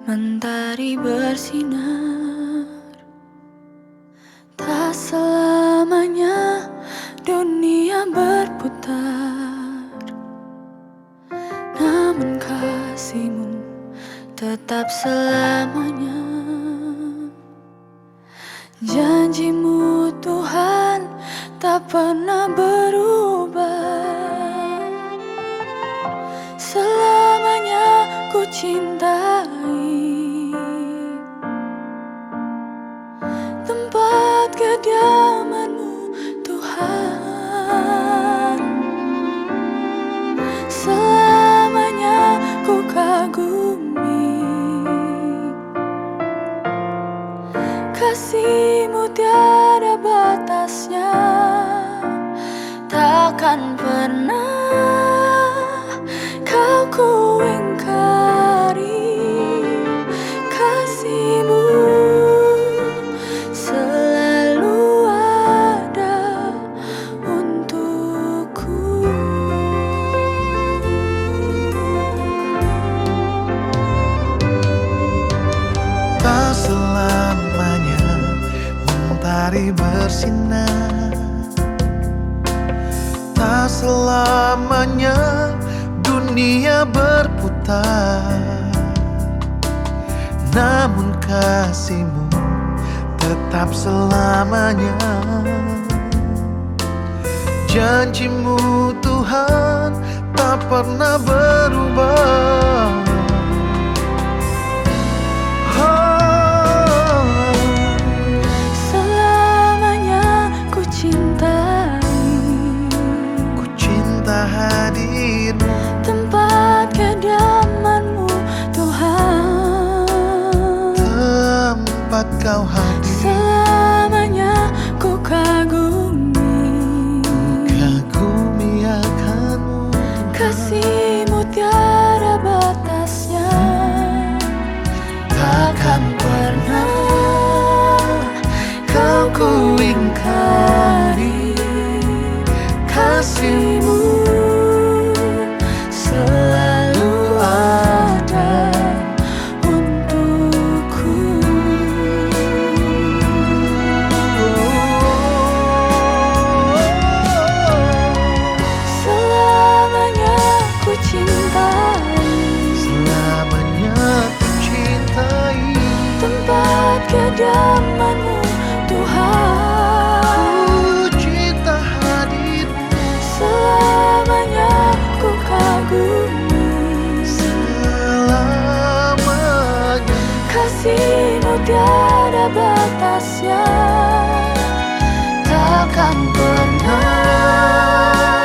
Mentari bersinar, tak selamanya dunia berputar. Namun kasihmu tetap selamanya. Janjimu Tuhan tak pernah berubah. Selamanya ku cintai tempat kediaman-Mu Tuhan. Selamanya ku kagumi kasih-Mu tiada batasnya. Takkan pernah Kau ku ingkari kasih-Mu selalu ada untukku. Tak selamanya mentari bersinar, tak selamanya dunia berputar. Namun kasih-Mu tetap selamanya. Janji-Mu Tuhan tak pernah berubah. Selamanya ku cintai, Ku cinta hadir-Mu, tempat kediaman-Mu Tuhan. tempat Kau hadir. Selamanya ku kagumi Akan-Mu, kasih-Mu tiada batasnya. Takkan pernah Kau ku ingkari kasih-Mu selalu ada untukku. Selamanya ku cintai, selamanya ku cintai tempat kediaman-Mu Tuhan. Ku cinta hadir-Mu, Selamanya ku kagumi selamanya kasih-Mu tiada batasnya. Takkan pernah